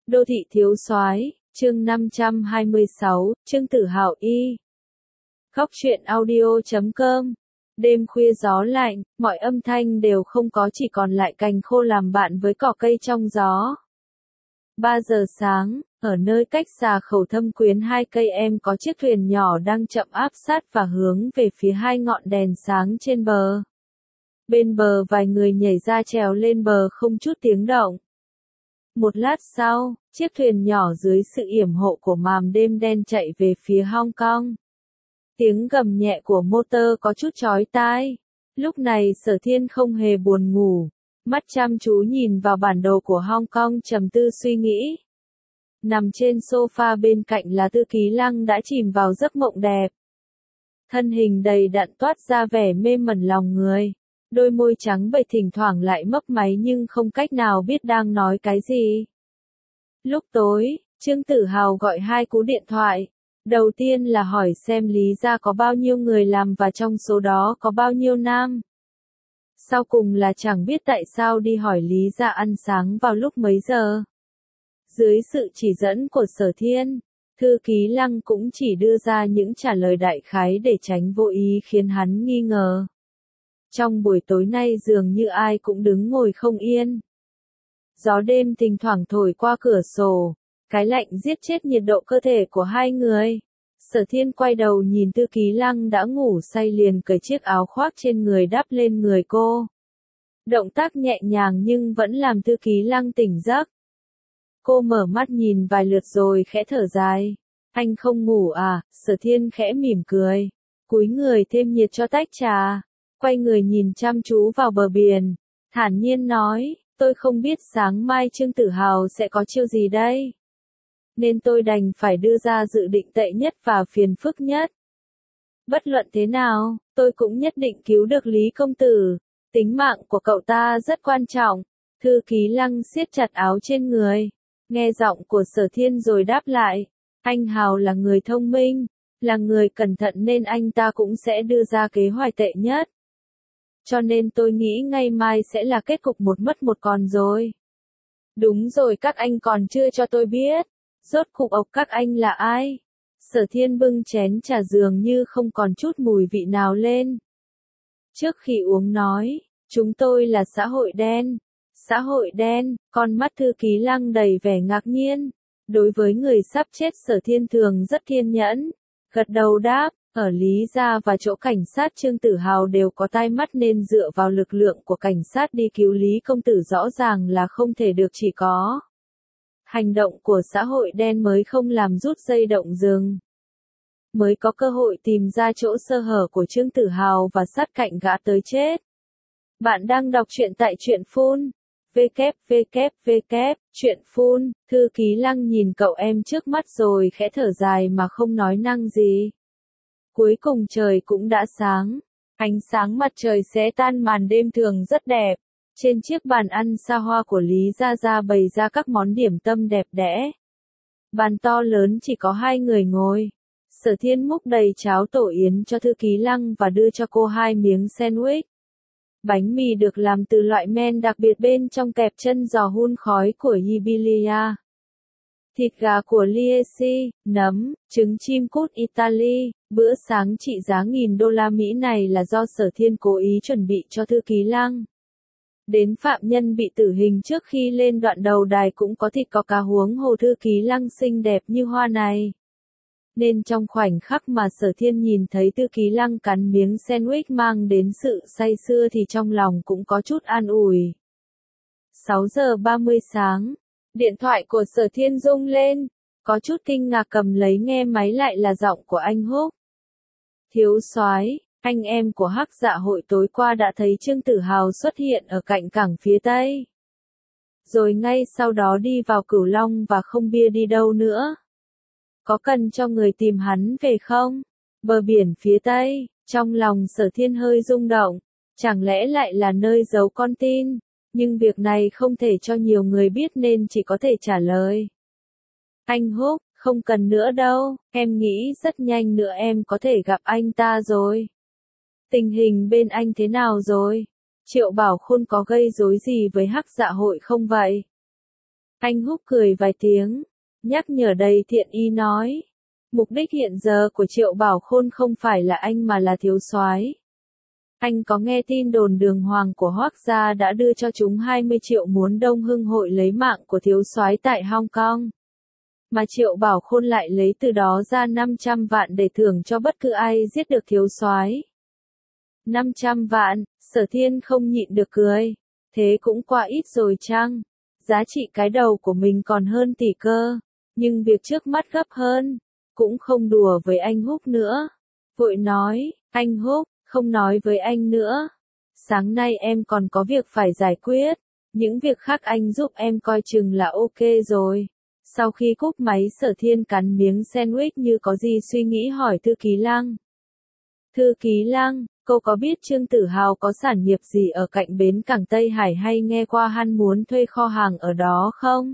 Đô thị thiếu soái, chương 526, Trương Tử Hào y. Góc truyện audio.com. Đêm khuya gió lạnh, mọi âm thanh đều không có, chỉ còn lại cành khô làm bạn với cỏ cây trong gió. 3 giờ sáng, ở nơi cách Xà Khẩu Thâm Quyến 2 cây em có chiếc thuyền nhỏ đang chậm áp sát và hướng về phía hai ngọn đèn sáng trên bờ. Bên bờ vài người nhảy ra trèo lên bờ không chút tiếng động. Một lát sau, chiếc thuyền nhỏ dưới sự yểm hộ của màn đêm đen chạy về phía Hong Kong. Tiếng gầm nhẹ của motor có chút chói tai. Lúc này Sở Thiên không hề buồn ngủ, mắt chăm chú nhìn vào bản đồ của Hong Kong trầm tư suy nghĩ. Nằm trên sofa bên cạnh là Tư Ký Lăng đã chìm vào giấc mộng đẹp. Thân hình đầy đặn toát ra vẻ mê mẩn lòng người. Đôi môi trắng bệch thỉnh thoảng lại mấp máy nhưng không cách nào biết đang nói cái gì. Lúc tối, Trương Tử Hào gọi 2 cú điện thoại. Đầu tiên là hỏi xem Lý gia có bao nhiêu người làm và trong số đó có bao nhiêu nam. Sau cùng là chẳng biết tại sao đi hỏi Lý gia ăn sáng vào lúc mấy giờ. Dưới sự chỉ dẫn của Sở Thiên, Thư Ký Lăng cũng chỉ đưa ra những trả lời đại khái để tránh vô ý khiến hắn nghi ngờ. Trong buổi tối nay dường như ai cũng đứng ngồi không yên. Gió đêm thỉnh thoảng thổi qua cửa sổ, cái lạnh giết chết nhiệt độ cơ thể của hai người. Sở Thiên quay đầu nhìn Thư Ký Lăng đã ngủ say liền cởi chiếc áo khoác trên người đắp lên người cô. Động tác nhẹ nhàng nhưng vẫn làm Thư Ký Lăng tỉnh giấc. Cô mở mắt nhìn vài lượt rồi khẽ thở dài. Anh không ngủ à? Sở Thiên khẽ mỉm cười. Cúi người thêm nhiệt cho tách trà. Quay người nhìn chăm chú vào bờ biển. Thản nhiên nói, tôi không biết sáng mai Trương Tử Hào sẽ có chiêu gì đây. Nên tôi đành phải đưa ra dự định tệ nhất và phiền phức nhất. Bất luận thế nào, tôi cũng nhất định cứu được Lý công tử. Tính mạng của cậu ta rất quan trọng. Thư Ký Lăng siết chặt áo trên người. Nghe giọng của Sở Thiên rồi đáp lại. Anh Hào là người thông minh, là người cẩn thận nên anh ta cũng sẽ đưa ra kế hoạch tệ nhất. Cho nên tôi nghĩ ngày mai sẽ là kết cục một mất một còn rồi. Đúng rồi, các anh còn chưa cho tôi biết. Rốt cuộc các anh là ai? Sở Thiên bưng chén trà dường như không còn chút mùi vị nào lên. Trước khi uống nói, chúng tôi là xã hội đen. Xã hội đen, con mắt Thư Ký Lăng đầy vẻ ngạc nhiên. Đối với người sắp chết Sở Thiên thường rất kiên nhẫn. Gật đầu đáp, ở Lý gia và chỗ cảnh sát Trương Tử Hào đều có tai mắt nên dựa vào lực lượng của cảnh sát đi cứu Lý công tử rõ ràng là không thể được, chỉ có hành động của xã hội đen mới không làm rút dây động rừng. Mới có cơ hội tìm ra chỗ sơ hở của Trương Tử Hào và sát cạnh gã tới chết. Bạn đang đọc truyện tại truyện Phun. Truyện Phun. Thư Ký Lăng nhìn cậu em trước mắt rồi khẽ thở dài mà không nói năng gì. Cuối cùng trời cũng đã sáng. Ánh sáng mặt trời xé tan màn đêm thường rất đẹp. Trên chiếc bàn ăn xa hoa của Lý Gia Gia bày ra các món điểm tâm đẹp đẽ. Bàn to lớn chỉ có 2 người ngồi. Sở Thiên múc đầy cháo tổ yến cho Thư Ký Lăng và đưa cho cô 2 miếng sandwich. Bánh mì được làm từ loại men đặc biệt bên trong kẹp chân giò hun khói của Yibilia. Thịt gà của Liesi, nấm, trứng chim cút Italy. Bữa sáng trị giá $1.000 này là do Sở Thiên cố ý chuẩn bị cho Thư Ký Lăng. Đến phạm nhân bị tử hình trước khi lên đoạn đầu đài cũng có thịt có cá, huống hồ Thư Ký Lăng xinh đẹp như hoa này. Nên trong khoảnh khắc mà Sở Thiên nhìn thấy Thư Ký Lăng cắn miếng sandwich mang đến sự say sưa thì trong lòng cũng có chút an ủi. 6 giờ 30 sáng, điện thoại của Sở Thiên rung lên, có chút kinh ngạc cầm lấy nghe máy lại là giọng của anh Húc. Thiếu soái, anh em của Hắc Dạ hội tối qua đã thấy Trương Tử Hào xuất hiện ở cạnh cảng phía Tây. Rồi ngay sau đó đi vào Cửu Long và không biết đi đâu nữa. Có cần cho người tìm hắn về không? Bờ biển phía Tây, trong lòng Sở Thiên hơi rung động. Chẳng lẽ lại là nơi giấu con tin? Nhưng việc này không thể cho nhiều người biết nên chỉ có thể trả lời. Anh Húc, không cần nữa đâu, em nghĩ rất nhanh nữa em có thể gặp anh ta rồi. Tình hình bên anh thế nào rồi? Triệu Bảo Khôn có gây rối gì với Hắc Dạ hội không vậy? Anh Húc cười vài tiếng, nhắc nhở đầy thiện ý nói. Mục đích hiện giờ của Triệu Bảo Khôn không phải là anh mà là thiếu soái. Anh có nghe tin đồn đường hoàng của Hoác gia đã đưa cho chúng 20 triệu muốn Đông Hưng hội lấy mạng của thiếu soái tại Hong Kong. Mà Triệu Bảo Khôn lại lấy từ đó ra 500 vạn để thưởng cho bất cứ ai giết được thiếu soái. 500 vạn, Sở Thiên không nhịn được cười. Thế cũng quá ít rồi chăng? Giá trị cái đầu của mình còn hơn tỷ cơ. Nhưng việc trước mắt gấp hơn. Cũng không đùa với anh Húc nữa. Vội nói, anh Húc, không nói với anh nữa. Sáng nay em còn có việc phải giải quyết. Những việc khác anh giúp em coi chừng là ok rồi. Sau khi cúp máy Sở Thiên cắn miếng sandwich như có gì suy nghĩ hỏi Thư Ký Lăng. Thư Ký Lăng, cô có biết Trương Tử Hào có sản nghiệp gì ở cạnh bến cảng Tây Hải hay nghe qua hắn muốn thuê kho hàng ở đó không?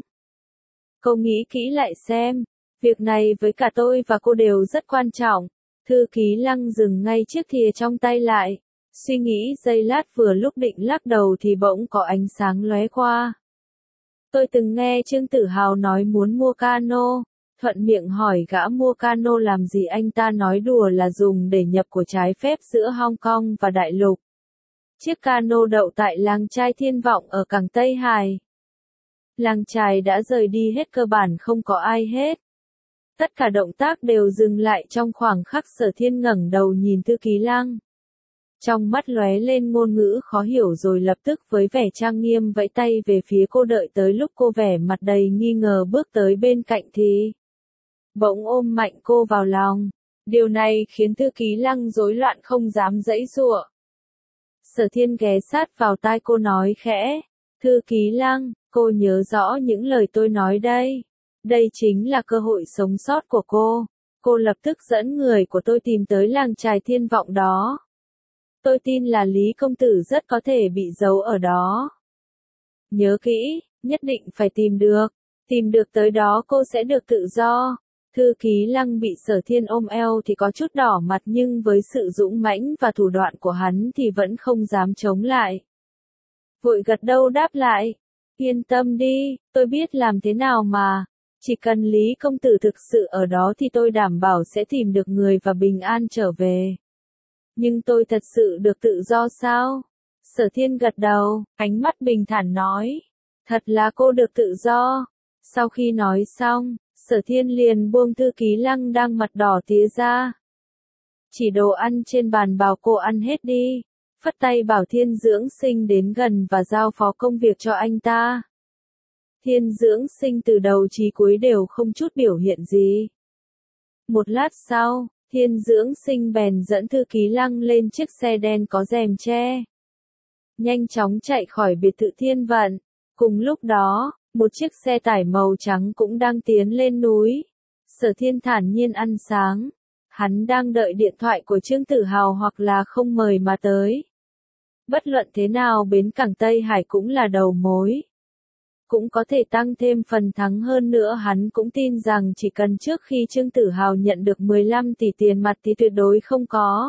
Cô nghĩ kỹ lại xem. Việc này với cả tôi và cô đều rất quan trọng. Thư Ký Lăng dừng ngay chiếc thìa trong tay lại. Suy nghĩ giây lát vừa lúc định lắc đầu thì bỗng có ánh sáng lóe qua. Tôi từng nghe Trương Tử Hào nói muốn mua cano. Thuận miệng hỏi gã mua cano làm gì, anh ta nói đùa là dùng để nhập của trái phép giữa Hong Kong và Đại Lục. Chiếc cano đậu tại làng chài Thiên Vọng ở cảng Tây Hải. Làng chài đã rời đi hết, cơ bản không có ai hết. Tất cả động tác đều dừng lại trong khoảng khắc. Sở Thiên ngẩng đầu nhìn Thư Ký Lăng. Trong mắt lóe lên ngôn ngữ khó hiểu rồi lập tức với vẻ trang nghiêm vẫy tay về phía cô, đợi tới lúc cô vẻ mặt đầy nghi ngờ bước tới bên cạnh thì bỗng ôm mạnh cô vào lòng. Điều này khiến Thư Ký Lăng rối loạn không dám giãy giụa. Sở Thiên ghé sát vào tai cô nói khẽ, Thư Ký Lăng, cô nhớ rõ những lời tôi nói đây. Đây chính là cơ hội sống sót của cô. Cô lập tức dẫn người của tôi tìm tới làng chài Thiên Vọng đó. Tôi tin là Lý công tử rất có thể bị giấu ở đó. Nhớ kỹ, nhất định phải tìm được. Tìm được tới đó cô sẽ được tự do. Thư Ký Lăng bị Sở Thiên ôm eo thì có chút đỏ mặt, nhưng với sự dũng mãnh và thủ đoạn của hắn thì vẫn không dám chống lại. Vội gật đầu đáp lại. Yên tâm đi, tôi biết làm thế nào mà. Chỉ cần Lý công tử thực sự ở đó thì tôi đảm bảo sẽ tìm được người và bình an trở về. Nhưng tôi thật sự được tự do sao? Sở Thiên gật đầu, ánh mắt bình thản nói. Thật là cô được tự do. Sau khi nói xong, Sở Thiên liền buông Thư Ký Lăng đang mặt đỏ tía ra. Chỉ đồ ăn trên bàn bảo cô ăn hết đi. Phất tay bảo Thiên Dưỡng Sinh đến gần và giao phó công việc cho anh ta. Thiên Dưỡng Sinh từ đầu chí cuối đều không chút biểu hiện gì. Một lát sau, Thiên Dưỡng Sinh bèn dẫn Thư Ký Lăng lên chiếc xe đen có rèm che. Nhanh chóng chạy khỏi biệt thự Thiên Vận. Cùng lúc đó, một chiếc xe tải màu trắng cũng đang tiến lên núi. Sở Thiên thản nhiên ăn sáng. Hắn đang đợi điện thoại của Trương Tử Hào hoặc là không mời mà tới. Bất luận thế nào bến cảng Tây Hải cũng là đầu mối. Cũng có thể tăng thêm phần thắng hơn nữa, hắn cũng tin rằng chỉ cần trước khi Trương Tử Hào nhận được 15 tỷ tiền mặt thì tuyệt đối không có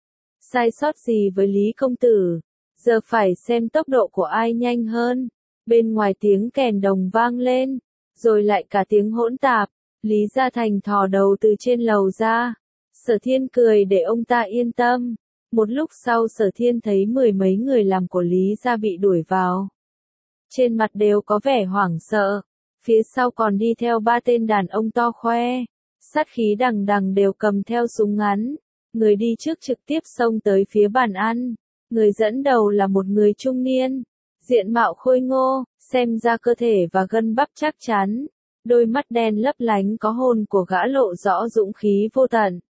sai sót gì với Lý công tử. Giờ phải xem tốc độ của ai nhanh hơn. Bên ngoài tiếng kèn đồng vang lên, rồi lại cả tiếng hỗn tạp. Lý Gia Thành thò đầu từ trên lầu ra. Sở Thiên cười để ông ta yên tâm. Một lúc sau Sở Thiên thấy mười mấy người làm của Lý Gia bị đuổi vào. Trên mặt đều có vẻ hoảng sợ. Phía sau còn đi theo ba tên đàn ông to khoe. Sát khí đằng đằng đều cầm theo súng ngắn. Người đi trước trực tiếp xông tới phía bàn ăn. Người dẫn đầu là một người trung niên. Diện mạo khôi ngô, xem ra cơ thể và gân bắp chắc chắn. Đôi mắt đen lấp lánh có hồn của gã lộ rõ dũng khí vô tận.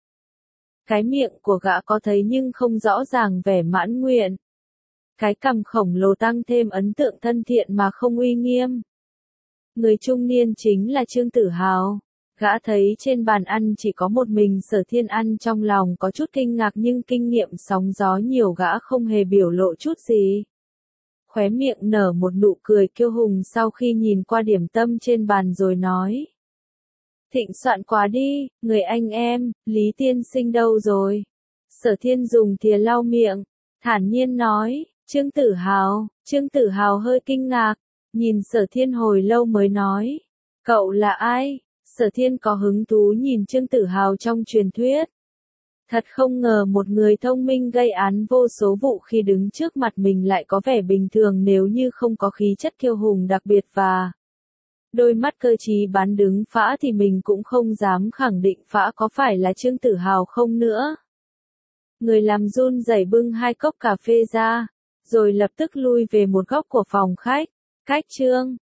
Cái miệng của gã có thấy nhưng không rõ ràng vẻ mãn nguyện. Cái cằm khổng lồ tăng thêm ấn tượng thân thiện mà không uy nghiêm. Người trung niên chính là Trương Tử Hào. Gã thấy trên bàn ăn chỉ có một mình Sở Thiên ăn, trong lòng có chút kinh ngạc nhưng kinh nghiệm sóng gió nhiều gã không hề biểu lộ chút gì. Khóe miệng nở một nụ cười kiêu hùng sau khi nhìn qua điểm tâm trên bàn rồi nói. Thịnh soạn quá đi, người anh em, Lý tiên sinh đâu rồi? Sở Thiên dùng thìa lau miệng, thản nhiên nói, Trương Tử Hào hơi kinh ngạc. Nhìn Sở Thiên hồi lâu mới nói. Cậu là ai? Sở Thiên có hứng thú nhìn Trương Tử Hào trong truyền thuyết. Thật không ngờ một người thông minh gây án vô số vụ khi đứng trước mặt mình lại có vẻ bình thường nếu như không có khí chất kiêu hùng đặc biệt và đôi mắt cơ trí bán đứng Phã thì mình cũng không dám khẳng định Phã có phải là Trương Tử Hào không nữa. Người làm run rẩy bưng 2 cốc cà phê ra, rồi lập tức lui về một góc của phòng khách. Cách Trương